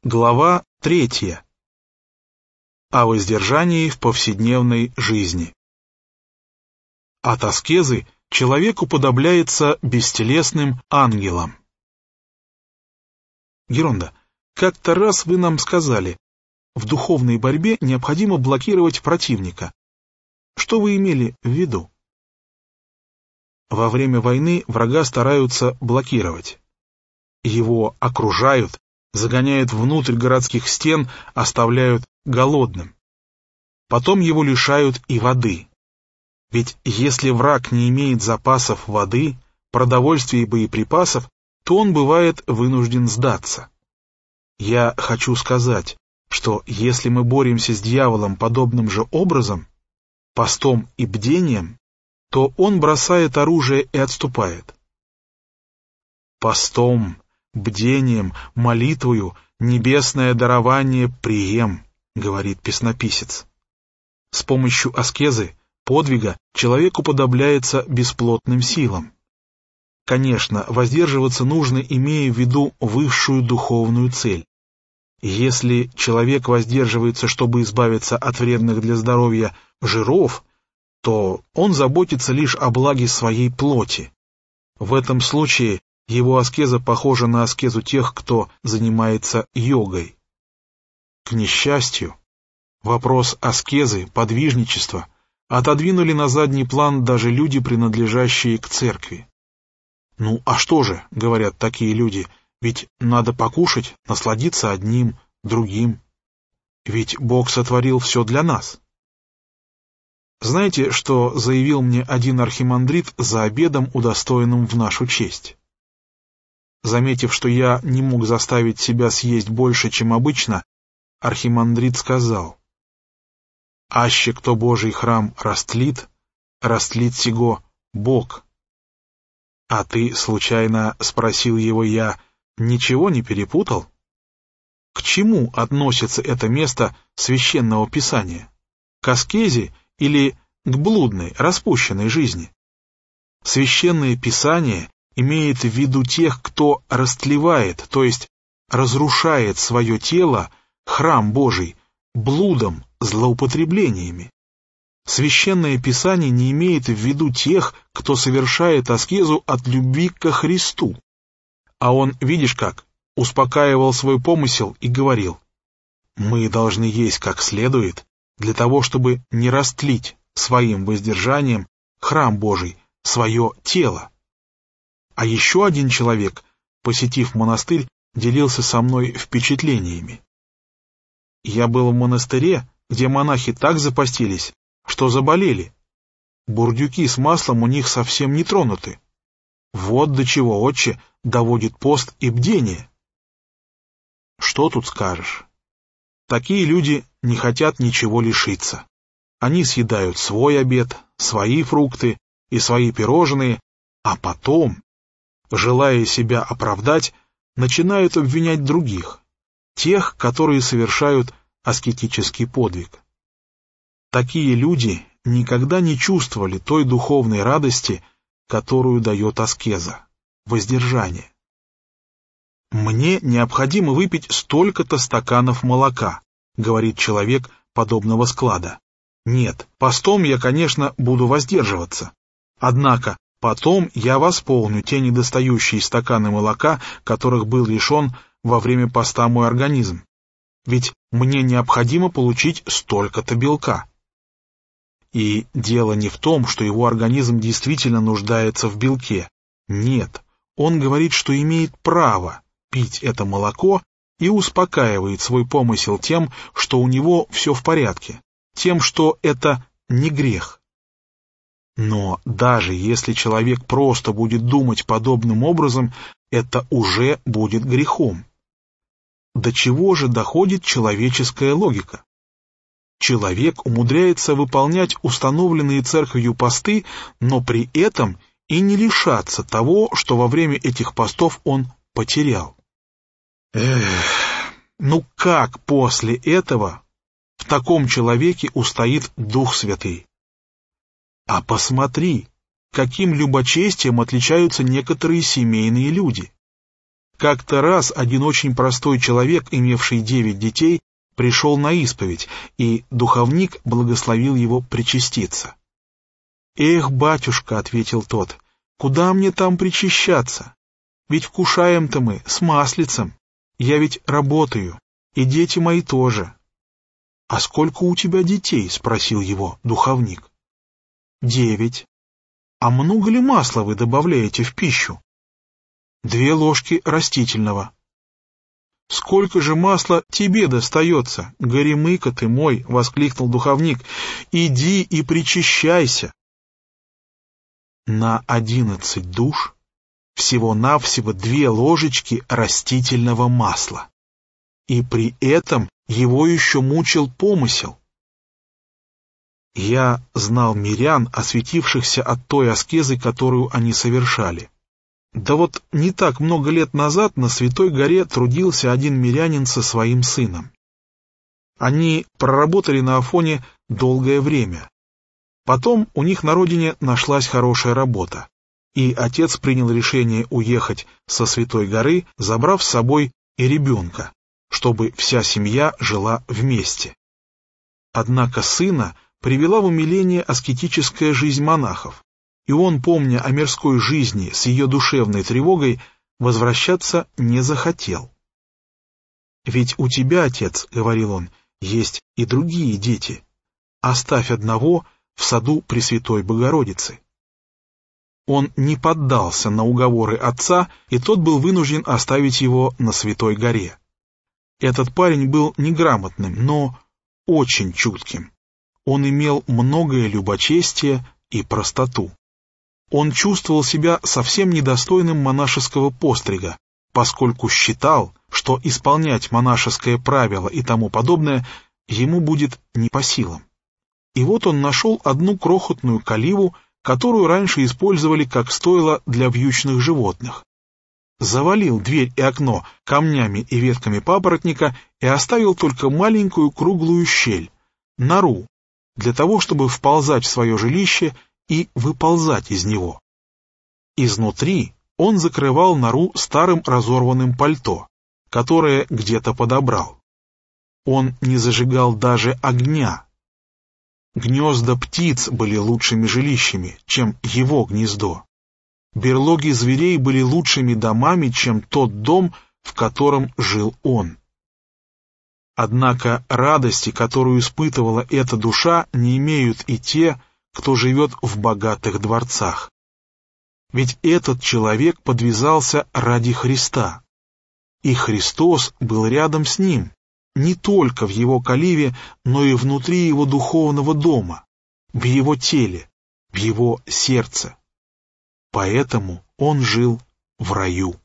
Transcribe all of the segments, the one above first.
Глава 3. О воздержании в повседневной жизни. От аскезы человек уподобляется бестелесным ангелам. Геронда, как-то раз вы нам сказали, в духовной борьбе необходимо блокировать противника. Что вы имели в виду? Во время войны врага стараются блокировать. Его окружают, загоняют внутрь городских стен, оставляют голодным. Потом его лишают и воды. Ведь если враг не имеет запасов воды, продовольствия и боеприпасов, то он бывает вынужден сдаться. Я хочу сказать, что если мы боремся с дьяволом подобным же образом, постом и бдением, то он бросает оружие и отступает. Постом, бдением, молитвою небесное дарование прием, говорит песнописец. С помощью аскезы, подвига, человек уподобляется бесплотным силам. Конечно, воздерживаться нужно, имея в виду высшую духовную цель. Если человек воздерживается, чтобы избавиться от вредных для здоровья жиров, то он заботится лишь о благе своей плоти. В этом случае его аскеза похожа на аскезу тех, кто занимается йогой. К несчастью, вопрос аскезы, подвижничества отодвинули на задний план даже люди, принадлежащие к церкви. Ну а что же, говорят такие люди, ведь надо покушать, насладиться одним, другим. Ведь Бог сотворил все для нас. Знаете, что заявил мне один архимандрит за обедом, удостоенным в нашу честь? Заметив, что я не мог заставить себя съесть больше, чем обычно, архимандрит сказал: «Аще кто Божий храм растлит, растлит сего Бог». «А ты, случайно, — спросил его я, — ничего не перепутал? К чему относится это место священного писания? К аскезе или к блудной, распущенной жизни? Священное писание имеет в виду тех, кто растлевает, то есть разрушает свое тело, храм Божий, блудом, злоупотреблениями. Священное Писание не имеет в виду тех, кто совершает аскезу от любви ко Христу. А он, видишь как, успокаивал свой помысел и говорил: мы должны есть как следует, для того, чтобы не растлить своим воздержанием храм Божий, свое тело. А еще один человек, посетив монастырь, делился со мной впечатлениями. Я был в монастыре, где монахи так запостились, что заболели. Бурдюки с маслом у них совсем не тронуты. Вот до чего, отче, доводит пост и бдение. Что тут скажешь? Такие люди не хотят ничего лишиться. Они съедают свой обед, свои фрукты и свои пирожные, а потом, желая себя оправдать, начинают обвинять других, тех, которые совершают аскетический подвиг. Такие люди никогда не чувствовали той духовной радости, которую дает аскеза, воздержание. «Мне необходимо выпить столько-то стаканов молока», — говорит человек подобного склада. «Нет, постом я, конечно, буду воздерживаться. Однако потом я восполню те недостающие стаканы молока, которых был лишен во время поста мой организм. Ведь мне необходимо получить столько-то белка». И дело не в том, что его организм действительно нуждается в белке. Нет, он говорит, что имеет право пить это молоко и успокаивает свой помысел тем, что у него все в порядке, тем, что это не грех. Но даже если человек просто будет думать подобным образом, это уже будет грехом. До чего же доходит человеческая логика? Человек умудряется выполнять установленные церковью посты, но при этом и не лишаться того, что во время этих постов он потерял. Ну как после этого в таком человеке устоит Дух Святый? А посмотри, каким любочестием отличаются некоторые семейные люди. Как-то раз один очень простой человек, имевший 9 детей, пришел на исповедь, и духовник благословил его причаститься. «Эх, батюшка», — ответил тот, — «куда мне там причащаться? Ведь вкушаем-то мы с маслицем. Я ведь работаю, и дети мои тоже». «А сколько у тебя детей?» — спросил его духовник. 9. «А много ли масла вы добавляете в пищу?» 2 ложки растительного. «Сколько же масла тебе достается, горемыка ты мой!» — воскликнул духовник. «Иди и причащайся!» На 11 душ всего-навсего 2 ложечки растительного масла. И при этом его еще мучил помысел. Я знал мирян, осветившихся от той аскезы, которую они совершали. Да вот не так много лет назад на Святой горе трудился один мирянин со своим сыном. Они проработали на Афоне долгое время. Потом у них на родине нашлась хорошая работа, и отец принял решение уехать со Святой горы, забрав с собой и ребенка, чтобы вся семья жила вместе. Однако сына привела в умиление аскетическая жизнь монахов, и он, помня о мирской жизни с ее душевной тревогой, возвращаться не захотел. «Ведь у тебя, отец, — говорил он, — есть и другие дети. Оставь одного в саду Пресвятой Богородицы». Он не поддался на уговоры отца, и тот был вынужден оставить его на Святой горе. Этот парень был неграмотным, но очень чутким. Он имел многое любочестие и простоту. Он чувствовал себя совсем недостойным монашеского пострига, поскольку считал, что исполнять монашеское правило и тому подобное ему будет не по силам. И вот он нашел одну крохотную каливу, которую раньше использовали как стойло для вьючных животных. Завалил дверь и окно камнями и ветками папоротника и оставил только маленькую круглую щель, нору, для того, чтобы вползать в свое жилище и выползать из него. Изнутри он закрывал нору старым разорванным пальто, которое где-то подобрал. Он не зажигал даже огня. Гнезда птиц были лучшими жилищами, чем его гнездо. Берлоги зверей были лучшими домами, чем тот дом, в котором жил он. Однако радости, которую испытывала эта душа, не имеют и те, кто живет в богатых дворцах. Ведь этот человек подвязался ради Христа, и Христос был рядом с ним, не только в его каливе, но и внутри его духовного дома, в его теле, в его сердце. Поэтому он жил в раю.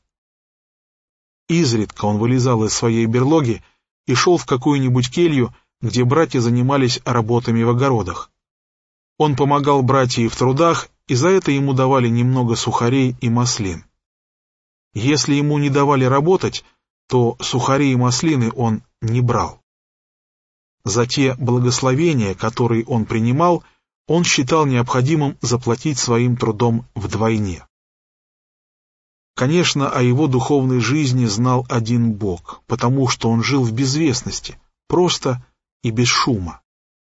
Изредка он вылезал из своей берлоги и шел в какую-нибудь келью, где братья занимались работами в огородах. Он помогал братьям в трудах, и за это ему давали немного сухарей и маслин. Если ему не давали работать, то сухари и маслины он не брал. За те благословения, которые он принимал, он считал необходимым заплатить своим трудом вдвойне. Конечно, о его духовной жизни знал один Бог, потому что он жил в безвестности, просто и без шума.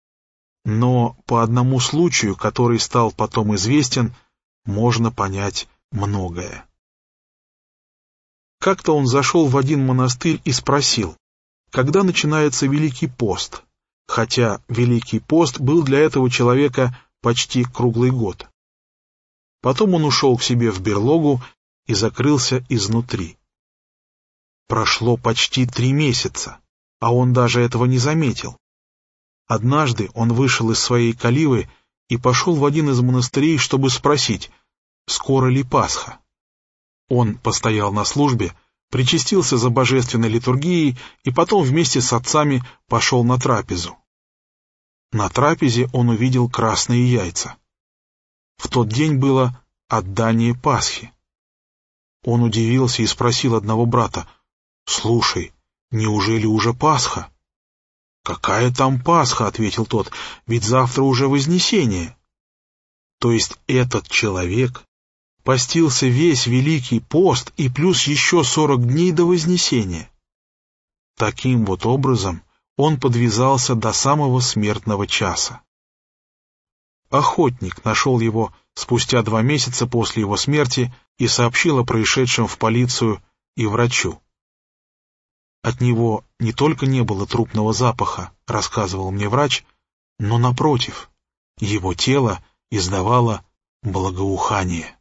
Но по одному случаю, который стал потом известен, можно понять многое. Как-то он зашел в один монастырь и спросил, когда начинается Великий пост, хотя Великий пост был для этого человека почти круглый год. Потом он ушел к себе в берлогу и закрылся изнутри. Прошло почти 3 месяца, а он даже этого не заметил. Однажды он вышел из своей каливы и пошел в один из монастырей, чтобы спросить, скоро ли Пасха. Он постоял на службе, причастился за божественной литургией и потом вместе с отцами пошел на трапезу. На трапезе он увидел красные яйца. В тот день было отдание Пасхи. Он удивился и спросил одного брата, «Слушай, неужели уже Пасха?» «Какая там Пасха?» — ответил тот, «ведь завтра уже Вознесение». То есть этот человек постился весь Великий пост и плюс еще 40 дней до Вознесения. Таким вот образом он подвязался до самого смертного часа. Охотник нашел его спустя 2 месяца после его смерти и сообщил о происшедшем в полицию и врачу. От него не только не было трупного запаха, рассказывал мне врач, но, напротив, его тело издавало благоухание.